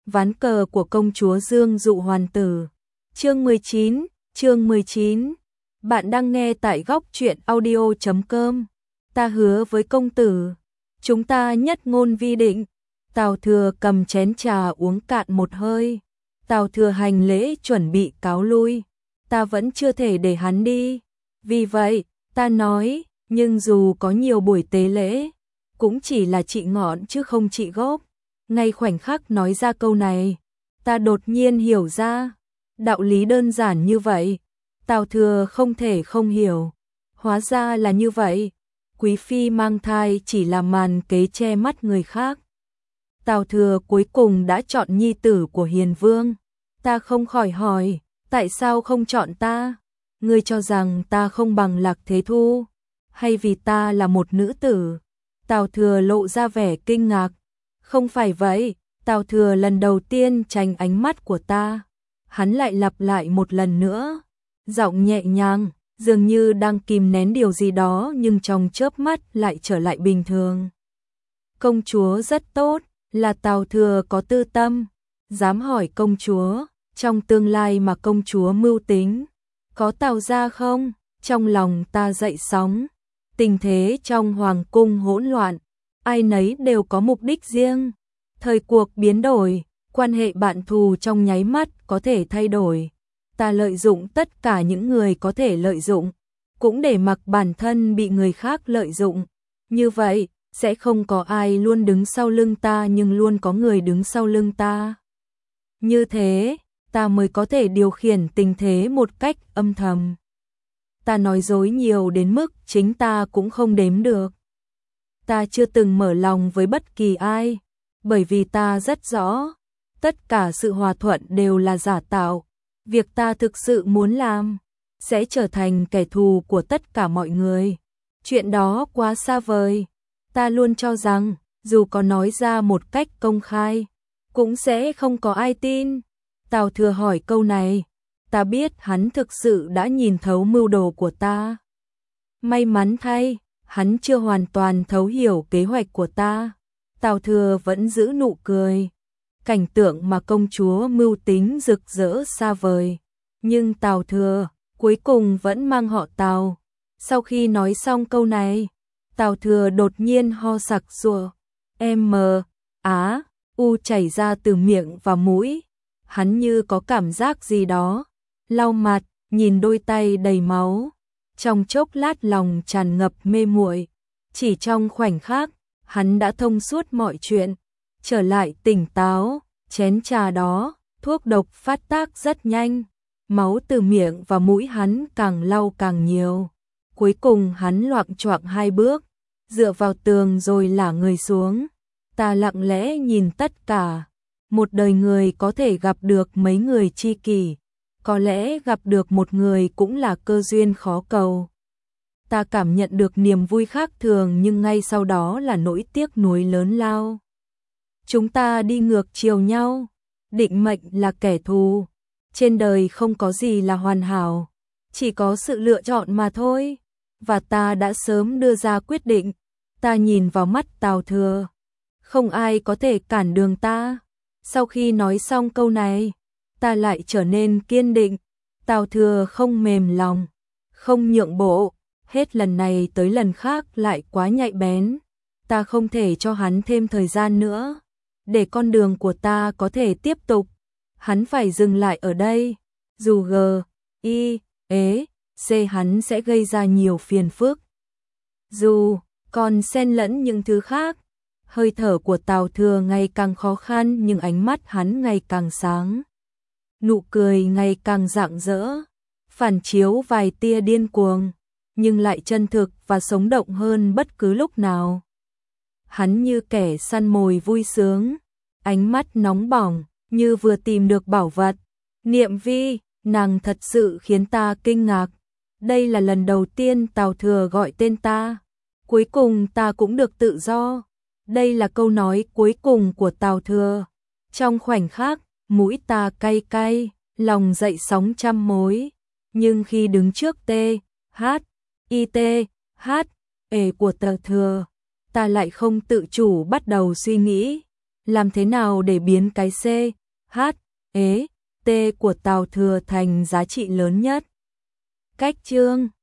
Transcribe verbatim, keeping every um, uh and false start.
Ván cờ của công chúa Dương dụ hoàn tử. Chương mười chín, chương mười chín. Bạn đang nghe tại góc truyện audio chấm com. Ta hứa với công tử, chúng ta nhất ngôn vi định. Tào Thừa cầm chén trà uống cạn một hơi. Tào Thừa hành lễ chuẩn bị cáo lui. Ta vẫn chưa thể để hắn đi. Vì vậy, ta nói, nhưng dù có nhiều buổi tế lễ, cũng chỉ là trị ngọn chứ không trị gốc. Ngay khoảnh khắc nói ra câu này, ta đột nhiên hiểu ra, đạo lý đơn giản như vậy, Tào Thừa không thể không hiểu. Hóa ra là như vậy, quý phi mang thai chỉ là màn kế che mắt người khác. Tào Thừa cuối cùng đã chọn nhi tử của Hiền Vương. Ta không khỏi hỏi, tại sao không chọn ta? Ngươi cho rằng ta không bằng Lạc Thế Thu, hay vì ta là một nữ tử? Tào Thừa lộ ra vẻ kinh ngạc. Không phải vậy, Tào Thừa lần đầu tiên tránh ánh mắt của ta. Hắn lại lặp lại một lần nữa, giọng nhẹ nhàng, dường như đang kìm nén điều gì đó nhưng trong chớp mắt lại trở lại bình thường. Công chúa rất tốt, là Tào Thừa có tư tâm. Dám hỏi công chúa, trong tương lai mà công chúa mưu tính, có Tào gia không? Trong lòng ta dậy sóng. Tình thế trong hoàng cung hỗn loạn, ai nấy đều có mục đích riêng. Thời cuộc biến đổi, quan hệ bạn thù trong nháy mắt có thể thay đổi. Ta lợi dụng tất cả những người có thể lợi dụng, cũng để mặc bản thân bị người khác lợi dụng. Như vậy, sẽ không có ai luôn đứng sau lưng ta nhưng luôn có người đứng sau lưng ta. Như thế, ta mới có thể điều khiển tình thế một cách âm thầm. Ta nói dối nhiều đến mức chính ta cũng không đếm được. Ta chưa từng mở lòng với bất kỳ ai, bởi vì ta rất rõ, tất cả sự hòa thuận đều là giả tạo. Việc ta thực sự muốn làm, sẽ trở thành kẻ thù của tất cả mọi người. Chuyện đó quá xa vời. Ta luôn cho rằng, dù có nói ra một cách công khai, cũng sẽ không có ai tin. Tào Thừa hỏi câu này, ta biết hắn thực sự đã nhìn thấu mưu đồ của ta. May mắn thay, hắn chưa hoàn toàn thấu hiểu kế hoạch của ta. Tào Thừa vẫn giữ nụ cười. Cảnh tượng mà công chúa mưu tính rực rỡ xa vời. Nhưng Tào Thừa cuối cùng vẫn mang họ Tào. Sau khi nói xong câu này, Tào Thừa đột nhiên ho sặc sụa. M, á, u chảy ra từ miệng và mũi. Hắn như có cảm giác gì đó. Lau mặt, nhìn đôi tay đầy máu. Trong chốc lát lòng tràn ngập mê muội. Chỉ trong khoảnh khắc, hắn đã thông suốt mọi chuyện. Trở lại tỉnh táo, chén trà đó, thuốc độc phát tác rất nhanh. Máu từ miệng và mũi hắn càng lau càng nhiều. Cuối cùng hắn loạng choạng hai bước, dựa vào tường rồi lả người xuống. Ta lặng lẽ nhìn tất cả. Một đời người có thể gặp được mấy người tri kỷ. Có lẽ gặp được một người cũng là cơ duyên khó cầu. Ta cảm nhận được niềm vui khác thường nhưng ngay sau đó là nỗi tiếc nuối lớn lao. Chúng ta đi ngược chiều nhau, định mệnh là kẻ thù. Trên đời không có gì là hoàn hảo, chỉ có sự lựa chọn mà thôi. Và ta đã sớm đưa ra quyết định. Ta nhìn vào mắt Tào Thừa. Không ai có thể cản đường ta. Sau khi nói xong câu này, ta lại trở nên kiên định. Tào Thừa không mềm lòng, không nhượng bộ. Hết lần này tới lần khác lại quá nhạy bén. Ta không thể cho hắn thêm thời gian nữa. Để con đường của ta có thể tiếp tục, hắn phải dừng lại ở đây. Dù G, I, ế, C hắn sẽ gây ra nhiều phiền phức. Dù còn xen lẫn những thứ khác. Hơi thở của Tào Thừa ngày càng khó khăn nhưng ánh mắt hắn ngày càng sáng. Nụ cười ngày càng rạng rỡ, phản chiếu vài tia điên cuồng, nhưng lại chân thực và sống động hơn bất cứ lúc nào. Hắn như kẻ săn mồi vui sướng, ánh mắt nóng bỏng, như vừa tìm được bảo vật. Niệm Vi, nàng thật sự khiến ta kinh ngạc. Đây là lần đầu tiên Tào Thừa gọi tên ta. Cuối cùng ta cũng được tự do. Đây là câu nói cuối cùng của Tào Thừa. Trong khoảnh khắc, mũi ta cay cay, lòng dậy sóng trăm mối. Nhưng khi đứng trước T, H, I T, H, E của Tào Thừa, ta lại không tự chủ bắt đầu suy nghĩ. Làm thế nào để biến cái C, H, ế, T của Tào Thừa thành giá trị lớn nhất? Cách chương